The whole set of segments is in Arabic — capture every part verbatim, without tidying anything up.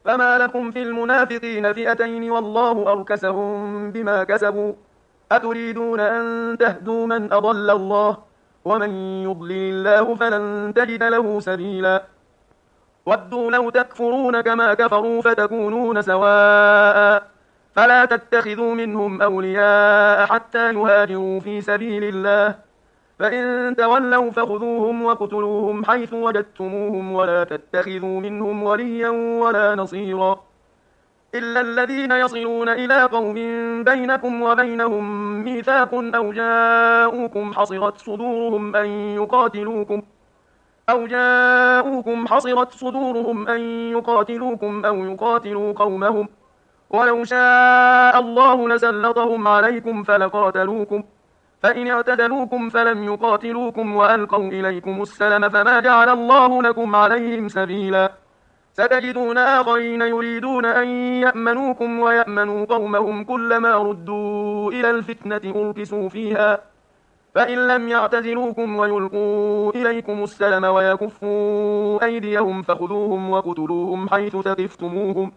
فما لكم في المنافقين فئتين والله أركسهم بما كسبوا أتريدون أن تهدوا من أضل الله ومن يضلل الله فلن تجد له سبيلا ودوا لو تكفرون كما كفروا فتكونون سواء فلا تتخذوا منهم أولياء حتى يهاجروا في سبيل الله فإن تولوا فخذوهم واقتلوهم حيث وجدتموهم ولا تتخذوا منهم وليا ولا نصيرا إلا الذين يصلون إلى قوم بينكم وبينهم ميثاق أو جاءوكم حصرت صدورهم أن يقاتلوكم أو جاءوكم حصرت صدورهم أن يقاتلوكم أو يقاتلوا قومهم ولو شاء الله لسلطهم عليكم فلقاتلوكم فإن اعتدلوكم فلم يقاتلوكم وألقوا إليكم السلم فما جعل الله لكم عليهم سبيلا ستجدون آخرين يريدون أن يأمنوكم ويأمنوا قومهم كلما ردوا إلى الفتنة أركسوا فيها فإن لم يعتزلوكم ويلقوا إليكم السلم ويكفوا أيديهم فخذوهم وقتلوهم حيث ثقفتموهم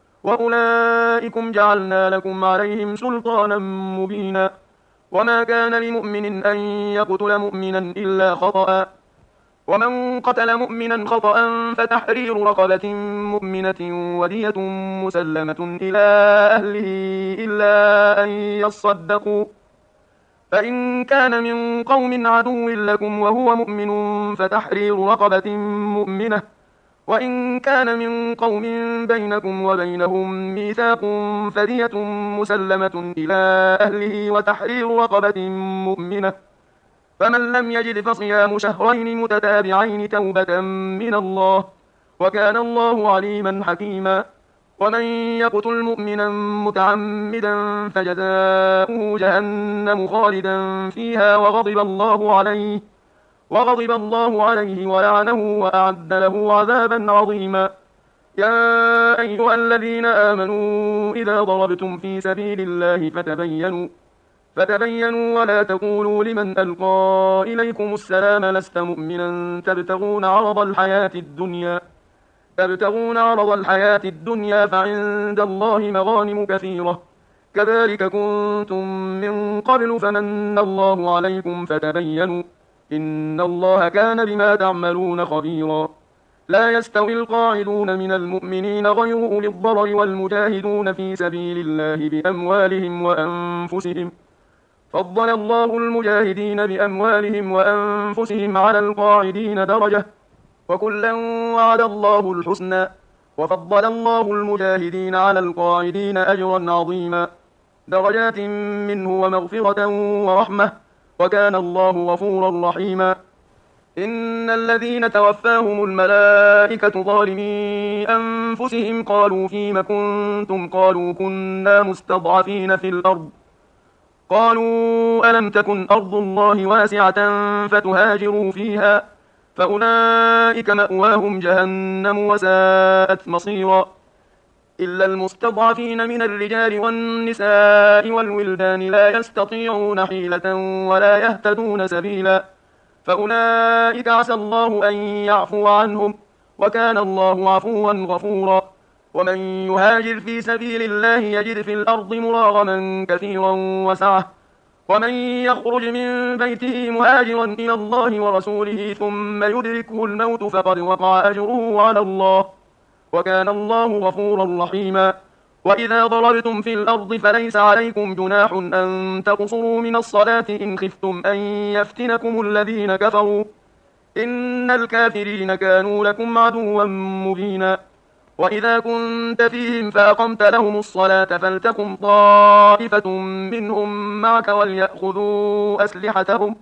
وأولئكم جعلنا لكم عليهم سلطانا مبينا وما كان لمؤمن أن يقتل مؤمنا إلا خطأ ومن قتل مؤمنا خطأ فتحرير رقبة مؤمنة ودية مسلمة إلى أهله إلا أن يصدقوا فإن كان من قوم عدو لكم وهو مؤمن فتحرير رقبة مؤمنة وإن كان من قوم بينكم وبينهم ميثاق فدية مسلمة إلى أهله وتحرير رقبة مؤمنة فمن لم يجد فصيام شهرين متتابعين توبة من الله وكان الله عليما حكيما ومن يقتل مؤمنا متعمدا فجزاؤه جهنم خالدا فيها وغضب الله عليه وغضب الله عليه ولعنه وأعد له عذابا عظيما يا أيها الذين آمنوا إذا ضربتم في سبيل الله فتبينوا فتبينوا ولا تقولوا لمن ألقى إليكم السلام لست مؤمنا تبتغون عرض الحياة الدنيا تبتغون عرض الحياة الدنيا فعند الله مغانم كثيرة كذلك كنتم من قبل فمن الله عليكم فتبينوا إن الله كان بما تعملون خبيرا لا يستوي القاعدون من المؤمنين غير أولي الضرر والمجاهدون في سبيل الله بأموالهم وأنفسهم فضل الله المجاهدين بأموالهم وأنفسهم على القاعدين درجة وكلا وعد الله الحسنى وفضل الله المجاهدين على القاعدين أجرا عظيما درجات منه ومغفرة ورحمة وكان الله غفورا رحيما إن الذين توفاهم الملائكة ظالمي أنفسهم قالوا فيم كنتم قالوا كنا مستضعفين في الأرض قالوا ألم تكن أرض الله واسعة فتهاجروا فيها فأولئك مأواهم جهنم وساءت مصيرا إلا المستضعفين من الرجال والنساء والولدان لا يستطيعون حيلة ولا يهتدون سبيلا فأولئك عسى الله أن يعفو عنهم وكان الله عفوا غفورا ومن يهاجر في سبيل الله يجد في الأرض مراغما كثيرا وسعة ومن يخرج من بيته مهاجرا إلى الله ورسوله ثم يدركه الموت فقد وقع أجره على الله وكان الله غفورا رحيما وإذا ضربتم في الأرض فليس عليكم جناح أن تقصروا من الصلاة إن خفتم أن يفتنكم الذين كفروا إن الكافرين كانوا لكم عدوا مبينا وإذا كنت فيهم فأقمت لهم الصلاة فلتقم طائفة منهم معك وليأخذوا أسلحتهم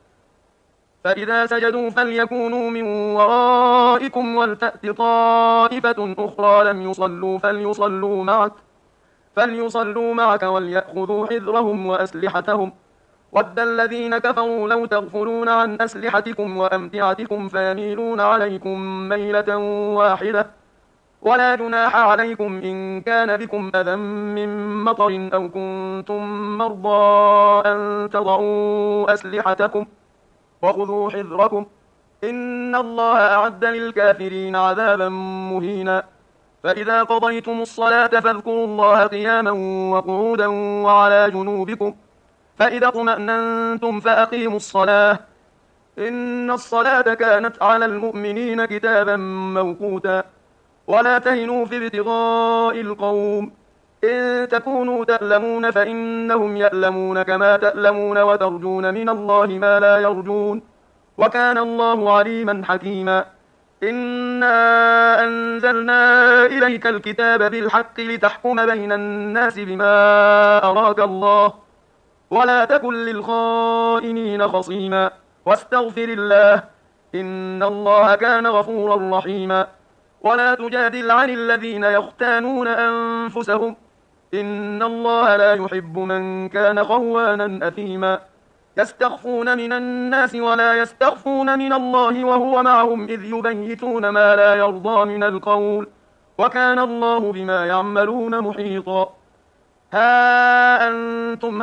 فإذا سجدوا فليكونوا من ورائكم ولتأت طائفة أخرى لم يصلوا فليصلوا معك فليصلوا معك وليأخذوا حذرهم وأسلحتهم ود الذين كفروا لو تغفلون عن أسلحتكم وأمتعتكم فيميلون عليكم ميلة واحدة ولا جناح عليكم إن كان بكم أذى من مطر أو كنتم مرضى أن تضعوا أسلحتكم وخذوا حذركم إن الله أعد للكافرين عذابا مهينا فإذا قضيتم الصلاة فاذكروا الله قياما وقعودا وعلى جنوبكم، فإذا اطمأننتم فأقيموا الصلاة، إن الصلاة كانت على المؤمنين كتابا موقوتا. ولا تهنوا في ابتغاء القوم، إن تكونوا تألمون فإنهم يألمون كما تألمون وترجون من الله ما لا يرجون، وكان الله عليما حكيما. إنا أنزلنا إليك الكتاب بالحق لتحكم بين الناس بما أراك الله، ولا تكن للخائنين خصيما، واستغفر الله، إن الله كان غفورا رحيما. ولا تجادل عن الذين يختانون أنفسهم، إن الله لا يحب من كان خوانا أثيما. يستخفون من الناس ولا يستخفون من الله وهو معهم إذ يبيتون ما لا يرضى من القول، وكان الله بما يعملون محيطا. ها أنتم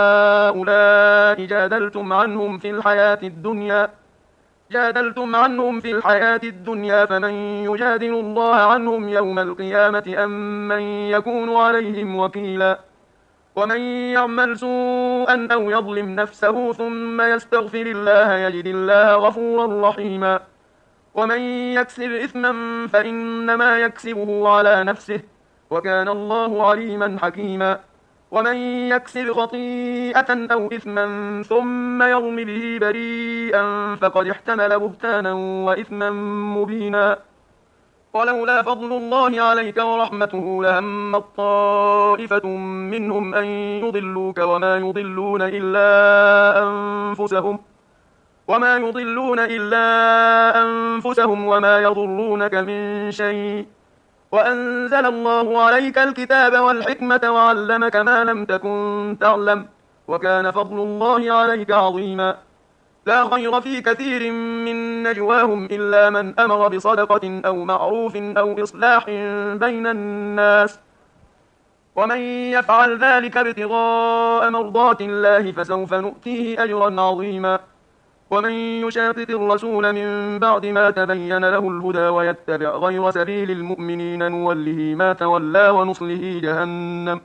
هؤلاء جادلتم عنهم في الحياة الدنيا جادلتم عنهم في الحياة الدنيا فمن يجادل الله عنهم يوم القيامة أم من يكون عليهم وكيلا. ومن يعمل سوءا أو يظلم نفسه ثم يستغفر الله يجد الله غفورا رحيما. ومن يكسب إثما فإنما يكسبه على نفسه، وكان الله عليما حكيما. ومن يكسب خطيئة أو إثما ثم يرم به بريئا فقد احتمل بهتانا وإثما مبينا. ولولا فضل الله عليك ورحمته لهم طائفة منهم أن يضلوك وما يضلون إلا أنفسهم وما يضلون إلا أنفسهم وما يضرونك من شيء، وأنزل الله عليك الكتاب والحكمة وعلمك ما لم تكن تعلم، وكان فضل الله عليك عظيما. لا خير في كثير من نجواهم إلا من أمر بصدقة أو معروف أو إصلاح بين الناس، ومن يفعل ذلك ابتغاء مرضات الله فسوف نؤتيه أجرا عظيما. ومن يشاقق الرسول من بعد ما تبين له الهدى ويتبع غير سبيل المؤمنين نوله ما تولى ونصله جهنم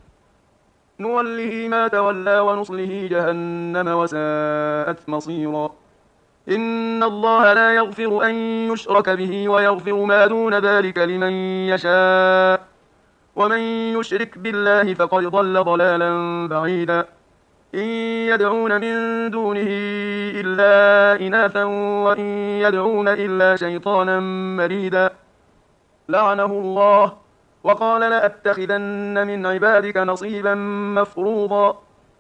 نوله ما تولى ونصله جهنم وساءت مصيرا. إن الله لا يغفر أن يشرك به ويغفر ما دون ذلك لمن يشاء، ومن يشرك بالله فقد ضل ضلالا بعيدا. إن يدعون من دونه إلا إناثا وإن يدعون إلا شيطانا مريدا، لعنه الله وقال لأتخذن من عبادك نصيبا مفروضا.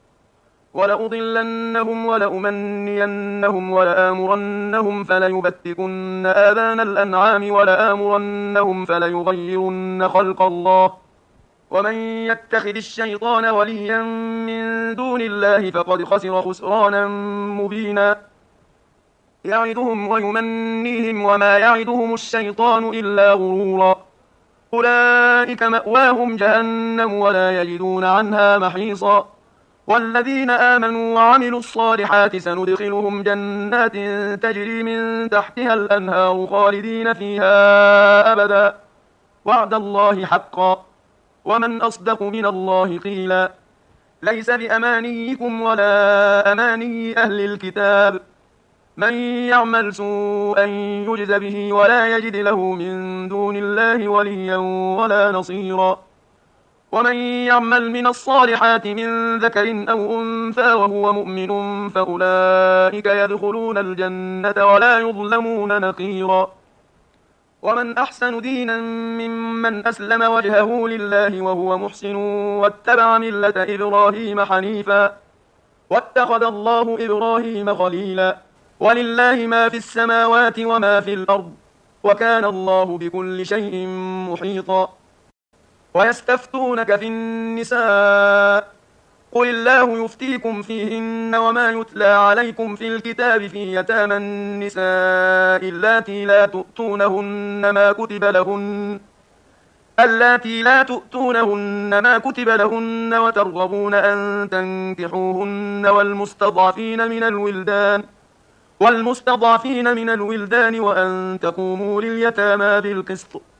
ولأضلنهم ولأمنينهم ولآمرنهم فليبتكن آذان الأنعام ولآمرنهم فليغيرن خلق الله. ومن يتخذ الشيطان وليا من دون الله فقد خسر خسرانا مبينا. يعدهم ويمنيهم وما يعدهم الشيطان إلا غرورا. أولئك مأواهم جهنم ولا يجدون عنها محيصا. والذين آمنوا وعملوا الصالحات سندخلهم جنات تجري من تحتها الأنهار خالدين فيها أبدا، وعد الله حقا، ومن أصدق من الله قيلا. ليس بأمانيكم ولا أماني أهل الكتاب، من يعمل سوءا يجز به ولا يجد له من دون الله وليا ولا نصيرا. ومن يعمل من الصالحات من ذكر أو أنثى وهو مؤمن فأولئك يدخلون الجنة ولا يظلمون نقيرا. ومن أحسن دينا ممن أسلم وجهه لله وهو محسن واتبع ملة إبراهيم حنيفا، واتخذ الله إبراهيم خليلا. ولله ما في السماوات وما في الأرض، وكان الله بكل شيء محيطا. ويستفتونك في النساء، قل الله يفتيكم فيهن وما يتلى عليكم في الكتاب في يتامى النساء اللاتي لا تؤتونهن ما كتب لهن اللاتي لا تؤتونهن ما كتب لهن وترغبون أن تنكحوهن والمستضعفين من الولدان والمستضعفين من الولدان وأن تقوموا لليتامى بالقسط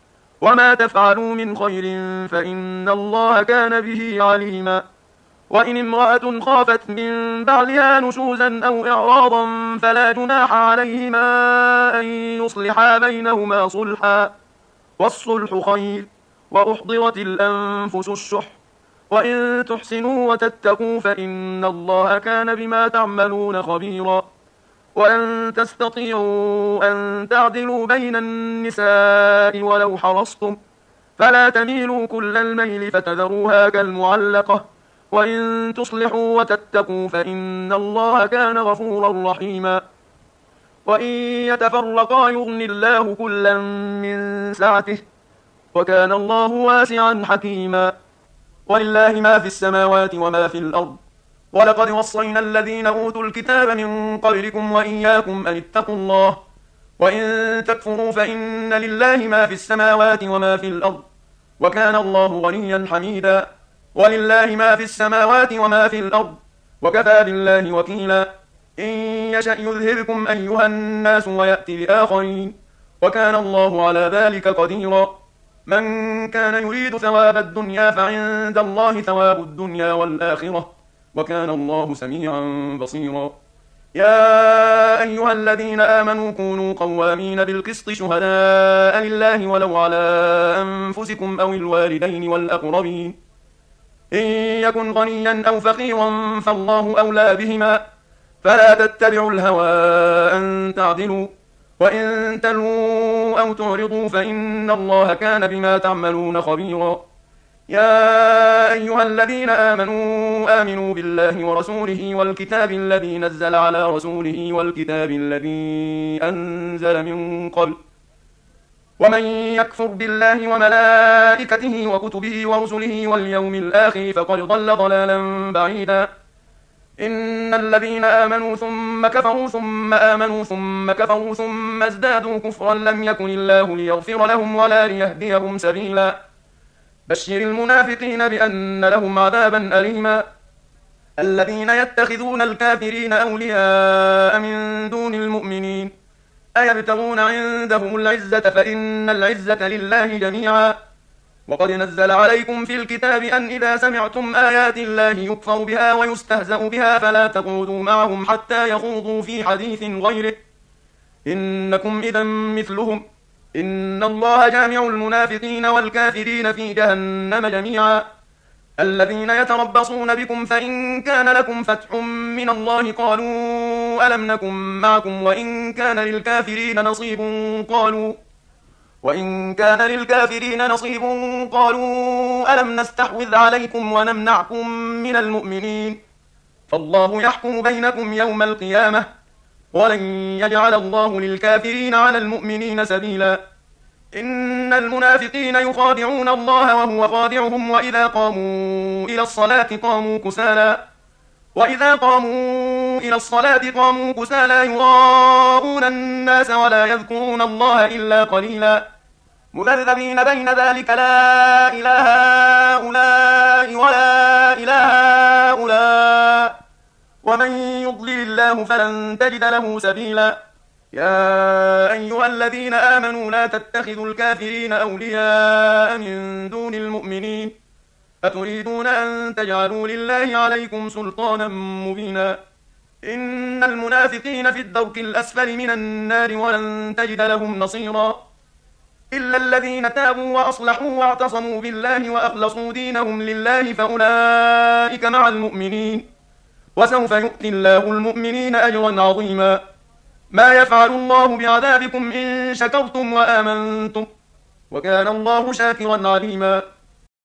وما تفعلوا من خير فإن الله كان به عليما. وإن امرأة خافت من بعلها نشوزا أو إعراضا فلا جناح عليهما أن يصلحا بينهما صلحا، والصلح خير، وأحضرت الأنفس الشح، وإن تحسنوا وتتقوا فإن الله كان بما تعملون خبيرا. وأن تستطيعوا أن تعدلوا بين النساء ولو حرصتم فلا تميلوا كل الميل فتذروها كالمعلقة، وإن تصلحوا وتتقوا فإن الله كان غفورا رحيما. وإن يتفرقا يغن الله كلا من سعته، وكان الله واسعا حكيما. ولله ما في السماوات وما في الأرض، ولقد وصينا الذين أوتوا الكتاب من قبلكم وإياكم أن اتقوا الله، وإن تكفروا فإن لله ما في السماوات وما في الأرض، وكان الله غنيا حميدا. ولله ما في السماوات وما في الأرض، وكفى بالله وكيلا. إن يشأ يذهبكم أيها الناس ويأتي بآخرين، وكان الله على ذلك قديرا. من كان يريد ثواب الدنيا فعند الله ثواب الدنيا والآخرة، وكان الله سميعا بصيرا. يا أيها الذين آمنوا كونوا قوامين بالقسط شهداء لله ولو على أنفسكم أو الوالدين والأقربين، إن يكن غنيا أو فقيرا فالله أولى بهما، فلا تتبعوا الهوى أن تعدلوا، وإن تلووا أو تعرضوا فإن الله كان بما تعملون خبيرا. يا أيها الذين آمنوا آمنوا بالله ورسوله والكتاب الذي نزل على رسوله والكتاب الذي أنزل من قبل، ومن يكفر بالله وملائكته وكتبه ورسله واليوم الآخر فقد ضل ضلالا بعيدا. إن الذين آمنوا ثم كفروا ثم آمنوا ثم كفروا ثم ازدادوا كفرا لم يكن الله ليغفر لهم ولا ليهديهم سبيلا. بشر المنافقين بأن لهم عذابا أليما. الذين يتخذون الكافرين أولياء من دون المؤمنين أيبتغون عندهم العزة فإن العزة لله جميعا. وقد نزل عليكم في الكتاب أن إذا سمعتم آيات الله يكفر بها ويستهزأ بها فلا تقعدوا معهم حتى يخوضوا في حديث غيره، إنكم إذا مثلهم، إن الله جامع المنافقين والكافرين في جهنم جميعا. الذين يتربصون بكم فإن كان لكم فتح من الله قالوا ألم نكن معكم وإن كان للكافرين نصيب قالوا وإن كان للكافرين نصيب قالوا ألم نستحوذ عليكم ونمنعكم من المؤمنين، فالله يحكم بينكم يوم القيامة ولن يجعل الله للكافرين على المؤمنين سبيلا. إن المنافقين يخادعون الله وهو خادعهم وإذا قاموا إلى الصلاة قاموا كسالى وإذا قاموا إلى الصلاة قاموا كسالى يراءون الناس ولا يذكرون الله إلا قليلا، مذبذبين بين ذلك لا إله هؤلاء ولا إله هؤلاء، ومن يضلل الله فلن تجد له سبيلا. يا أيها الذين آمنوا لا تتخذوا الكافرين أولياء من دون المؤمنين، أتريدون أن تجعلوا لله عليكم سلطانا مبينا. إن المنافقين في الدرك الأسفل من النار ولن تجد لهم نصيرا، إلا الذين تابوا وأصلحوا واعتصموا بالله وأخلصوا دينهم لله فأولئك مع المؤمنين، وسوف يؤتي الله المؤمنين أجرا عظيما. ما يفعل الله بعذابكم إن شكرتم وآمنتم، وكان الله شاكرا عليما.